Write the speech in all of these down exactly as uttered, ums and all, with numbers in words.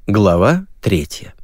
Глава третья.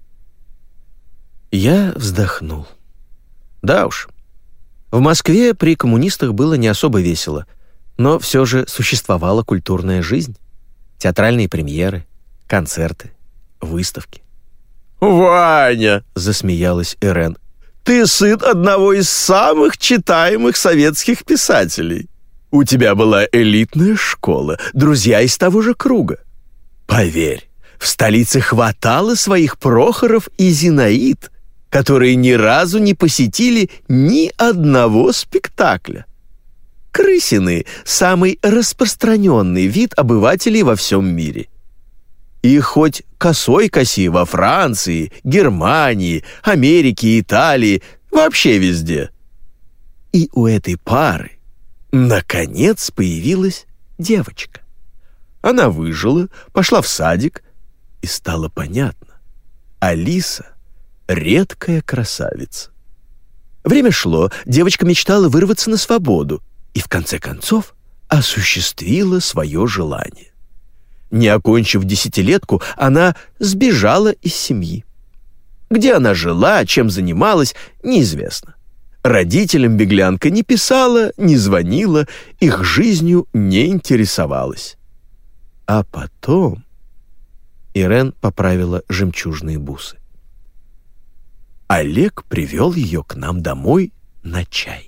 Я вздохнул. Да уж, в Москве при коммунистах было не особо весело, но все же существовала культурная жизнь. Театральные премьеры, концерты, выставки. «Ваня!» — засмеялась Ирен. «Ты сын одного из самых читаемых советских писателей. У тебя была элитная школа, друзья из того же круга. Поверь, в столице хватало своих Прохоров и Зинаид, которые ни разу не посетили ни одного спектакля. Крысины — самый распространенный вид обывателей во всем мире. И хоть косой коси во Франции, Германии, Америке, Италии, вообще везде. И у этой пары наконец появилась девочка. Она выжила, пошла в садик, и стало понятно. Алиса — редкая красавица. Время шло, девочка мечтала вырваться на свободу и, в конце концов, осуществила свое желание. Не окончив десятилетку, она сбежала из семьи. Где она жила, чем занималась, неизвестно. Родителям беглянка не писала, не звонила, их жизнью не интересовалась. А потом Ирен поправила жемчужные бусы. Олег привел ее к нам домой на чай.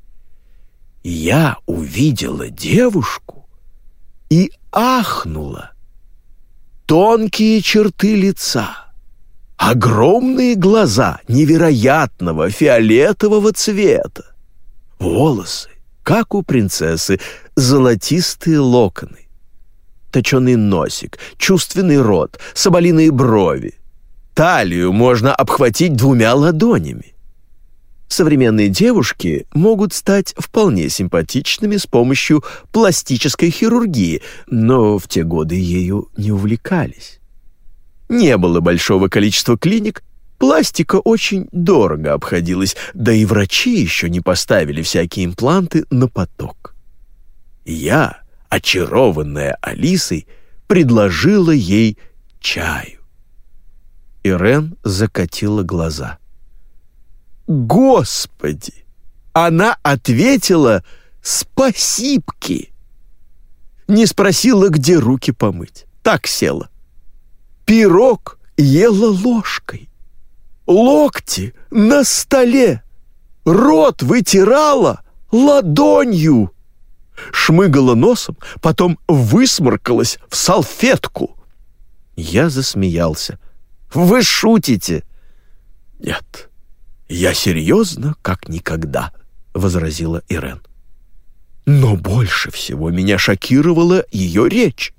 Я увидела девушку и ахнула. Тонкие черты лица, огромные глаза невероятного фиолетового цвета, волосы, как у принцессы, золотистые локоны, точеный носик, чувственный рот, соболиные брови. Талию можно обхватить двумя ладонями. Современные девушки могут стать вполне симпатичными с помощью пластической хирургии, но в те годы ею не увлекались. Не было большого количества клиник, пластика очень дорого обходилась, да и врачи еще не поставили всякие импланты на поток. Я, очарованная Алисой, предложила ей чаю. Ирен закатила глаза. Господи! Она ответила «спасибки». Не спросила, где руки помыть. Так села. Пирог ела ложкой. Локти на столе. Рот вытирала ладонью. Шмыгала носом, потом высморкалась в салфетку. Я засмеялся. «Вы шутите?» «Нет, я серьезно, как никогда», — возразила Ирен. Но больше всего меня шокировала ее речь.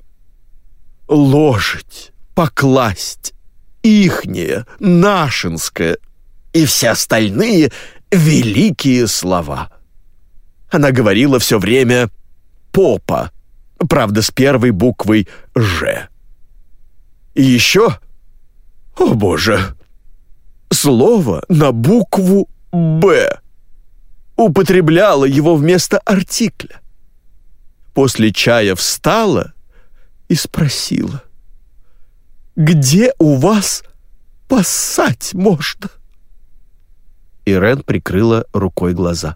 Ложить, покласть, ихнее, нашинское и все остальные великие слова. Она говорила все время «попа», правда, с первой буквой «Ж». И еще, о боже, слово на букву «Б». Употребляла его вместо артикля. После чая встала и спросила: «Где у вас поссать можно?» Ирен прикрыла рукой глаза.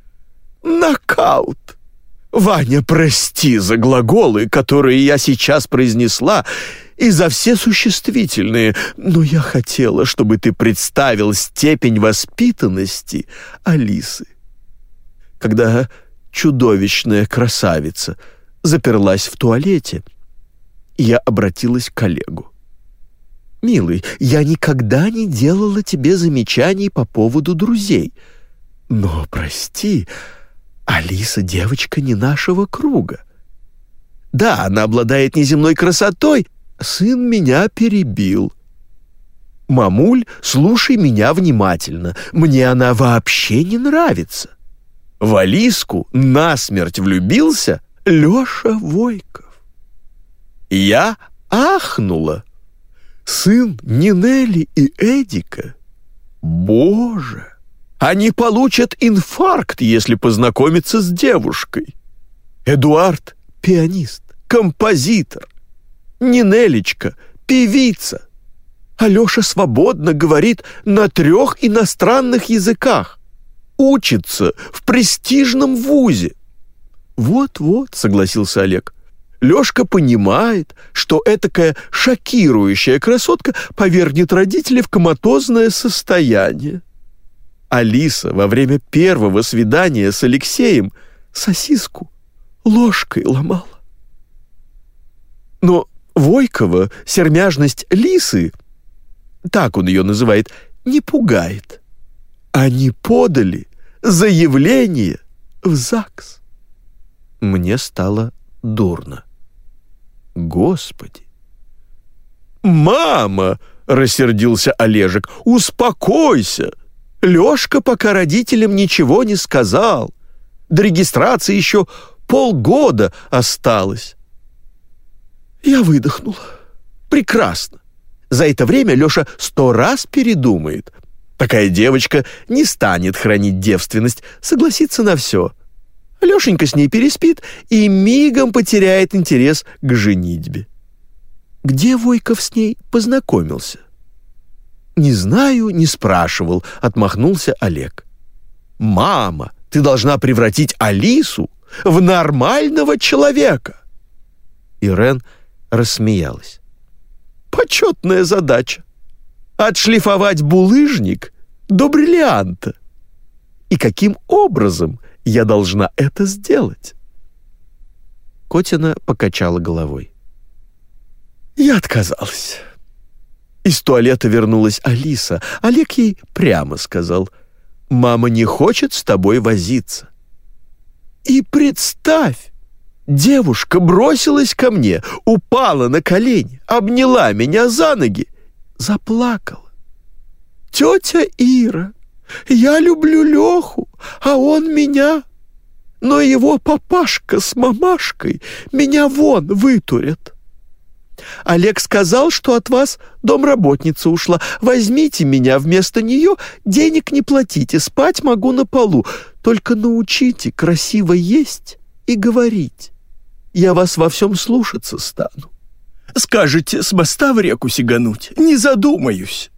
«Нокаут! Ваня, прости за глаголы, которые я сейчас произнесла, и за все существительные, но я хотела, чтобы ты представил степень воспитанности Алисы. Когда чудовищная красавица заперлась в туалете, я обратилась к Олегу. «Милый, я никогда не делала тебе замечаний по поводу друзей. Но, прости, Алиса девочка не нашего круга. Да, она обладает неземной красотой. Сын меня перебил. Мамуль, слушай меня внимательно. Мне она вообще не нравится. В Алиску насмерть влюбился Леша Войков». Я ахнула. Сын Нинели и Эдика. Боже, они получат инфаркт, если познакомиться с девушкой. Эдуард — пианист, композитор. Нинелечка певица. Алёша свободно говорит на трех иностранных языках. Учится в престижном вузе. Вот-вот, согласился Олег. Лёшка понимает, что этакая шокирующая красотка повергнет родителей в коматозное состояние. Алиса во время первого свидания с Алексеем сосиску ложкой ломала. Но Войкова сермяжность Лисы, так он ее называет, не пугает. Они подали заявление в ЗАГС. Мне стало дурно. Господи! «Мама!» — рассердился Олежек. «Успокойся! Лёшка пока родителям ничего не сказал. До регистрации еще полгода осталось». Я выдохнула. Прекрасно. За это время Лёша сто раз передумает. Такая девочка не станет хранить девственность, согласится на все. Лёшенька с ней переспит и мигом потеряет интерес к женитьбе. Где Войков с ней познакомился? «Не знаю, не спрашивал», — отмахнулся Олег. «Мама, ты должна превратить Алису в нормального человека». Ирен рассмеялась. «Почетная задача. Отшлифовать булыжник до бриллианта. И каким образом я должна это сделать?» Котина покачала головой. Я отказалась. Из туалета вернулась Алиса. Олег ей прямо сказал: «Мама не хочет с тобой возиться». И представь, девушка бросилась ко мне, упала на колени, обняла меня за ноги, заплакала. «Тетя Ира, я люблю Леху, а он меня. Но его папашка с мамашкой меня вон вытурят. Олег сказал, что от вас домработница ушла. Возьмите меня вместо нее, денег не платите, спать могу на полу. Только научите красиво есть и говорить. Я вас во всем слушаться стану. Скажете, с моста в реку сигануть, не задумаюсь».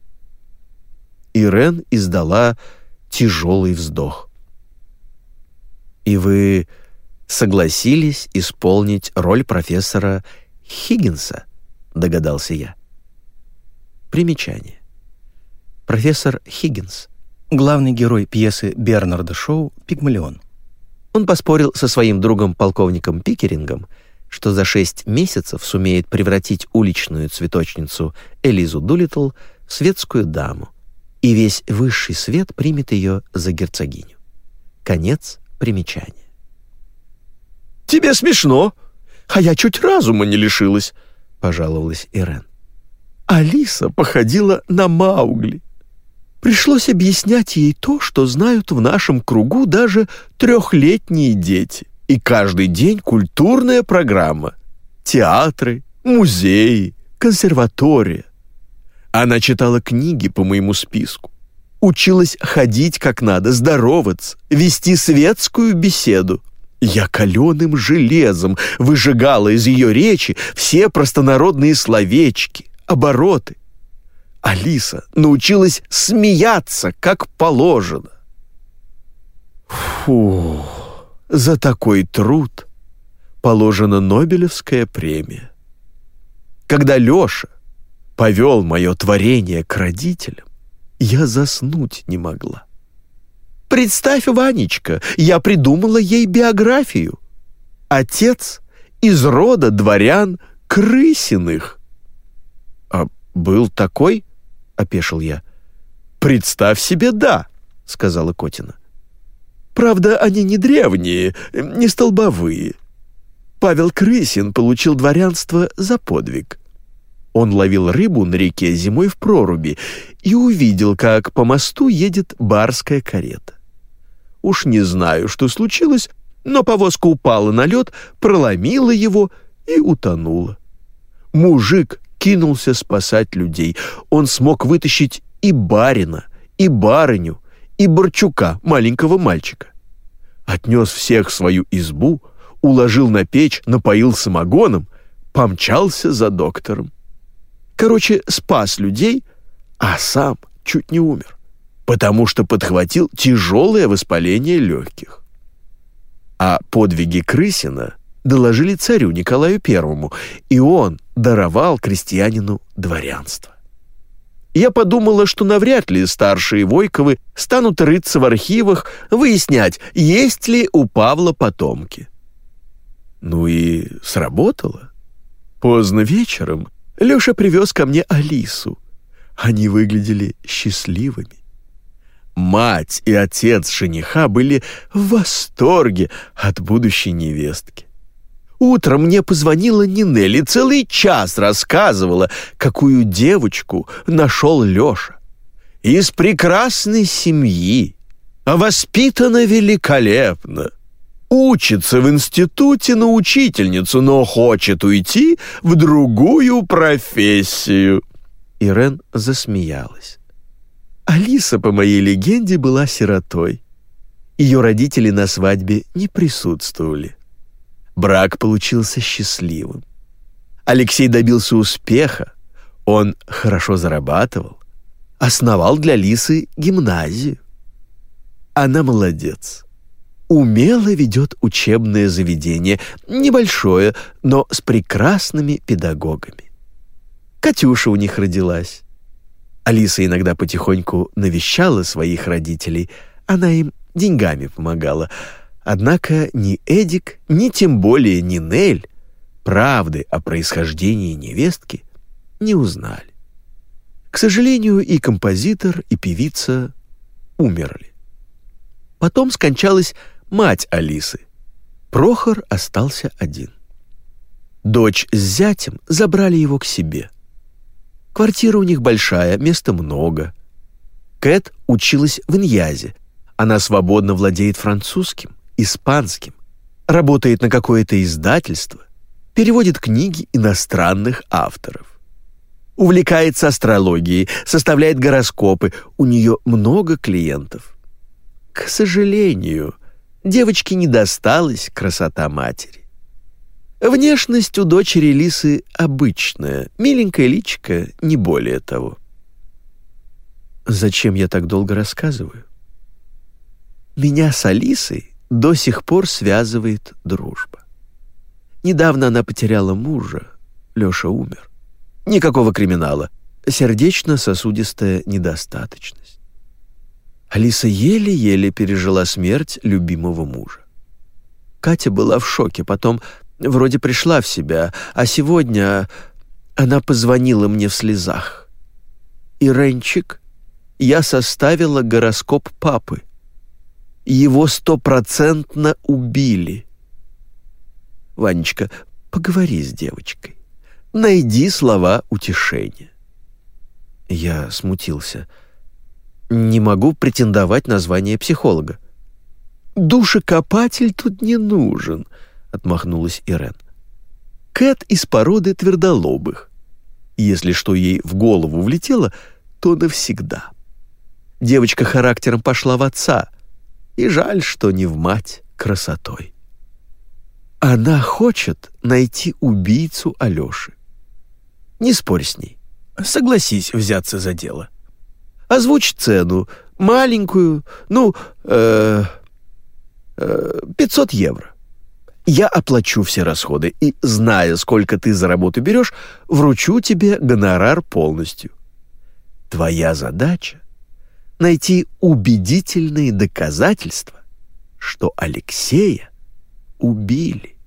Ирен издала тяжелый вздох. «И вы согласились исполнить роль профессора Хиггинса?» — догадался я. Примечание. Профессор Хиггинс — главный герой пьесы Бернарда Шоу «Пигмалион». Он поспорил со своим другом полковником Пикерингом, что за шесть месяцев сумеет превратить уличную цветочницу Элизу Дулиттл в светскую даму, и весь высший свет примет ее за герцогиню. Конец примечания. «Тебе смешно, а я чуть разума не лишилась», — пожаловалась Ирен. Алиса походила на Маугли. Пришлось объяснять ей то, что знают в нашем кругу даже трехлетние дети. И каждый день культурная программа. Театры, музеи, консерватория. Она читала книги по моему списку. Училась ходить как надо, здороваться, вести светскую беседу. Я каленым железом выжигала из ее речи все простонародные словечки, обороты. Алиса научилась смеяться, как положено. Фу, за такой труд положена Нобелевская премия. Когда Леша повел мое творение к родителям, я заснуть не могла. Представь, Ванечка, я придумала ей биографию. Отец из рода дворян Крысиных. А был такой? — опешил я. «Представь себе, да», — сказала Котина. «Правда, они не древние, не столбовые. Павел Крысин получил дворянство за подвиг. Он ловил рыбу на реке зимой в проруби и увидел, как по мосту едет барская карета. Уж не знаю, что случилось, но повозка упала на лед, проломила его и утонула. Мужик кинулся спасать людей. Он смог вытащить и барина, и барыню, и Борчука, маленького мальчика. Отнес всех в свою избу, уложил на печь, напоил самогоном, помчался за доктором. Короче, спас людей, а сам чуть не умер, потому что подхватил тяжелое воспаление легких. А подвиги Крысина доложили царю Николаю Первому, и он даровал крестьянину дворянство. Я подумала, что навряд ли старшие Войковы станут рыться в архивах, выяснять, есть ли у Павла потомки. Ну и сработало. Поздно вечером Леша привез ко мне Алису. Они выглядели счастливыми. Мать и отец жениха были в восторге от будущей невестки. Утром мне позвонила Нинель и целый час рассказывала, какую девочку нашел Леша. Из прекрасной семьи, воспитана великолепно. Учится в институте на учительницу, но хочет уйти в другую профессию. Ирен засмеялась. Алиса, по моей легенде, была сиротой. Ее родители на свадьбе не присутствовали. Брак получился счастливым. Алексей добился успеха, он хорошо зарабатывал, основал для Лисы гимназию. Она молодец. Умело ведет учебное заведение, небольшое, но с прекрасными педагогами. Катюша у них родилась. Алиса иногда потихоньку навещала своих родителей, она им деньгами помогала. Однако ни Эдик, ни тем более Нинель правды о происхождении невестки не узнали. К сожалению, и композитор, и певица умерли. Потом скончалась мать Алисы. Прохор остался один. Дочь с зятем забрали его к себе. Квартира у них большая, места много. Кэт училась в Иньязе. Она свободно владеет французским, испанским, работает на какое-то издательство, переводит книги иностранных авторов. Увлекается астрологией, составляет гороскопы, у нее много клиентов. К сожалению, девочке не досталась красота матери. Внешность у дочери Лисы обычная, миленькая личико, не более того. Зачем я так долго рассказываю? Меня с Алисой до сих пор связывает дружба. Недавно она потеряла мужа, Леша умер. Никакого криминала, сердечно-сосудистая недостаточность. Алиса еле-еле пережила смерть любимого мужа. Катя была в шоке, потом вроде пришла в себя, а сегодня она позвонила мне в слезах. «Иренчик, я составила гороскоп папы. Его стопроцентно убили. Ванечка, поговори с девочкой. Найди слова утешения». Я смутился. Не могу претендовать на звание психолога. «Душекопатель тут не нужен», — отмахнулась Ирен. «Кэт из породы твердолобых. Если что ей в голову влетело, то навсегда. Девочка характером пошла в отца, и жаль, что не в мать красотой. Она хочет найти убийцу Алёши. Не спорь с ней. Согласись взяться за дело. Озвучь цену, маленькую, ну, э, э, пятьсот евро. Я оплачу все расходы и, зная, сколько ты за работу берешь, вручу тебе гонорар полностью. Твоя задача — найти убедительные доказательства, что Алексея убили.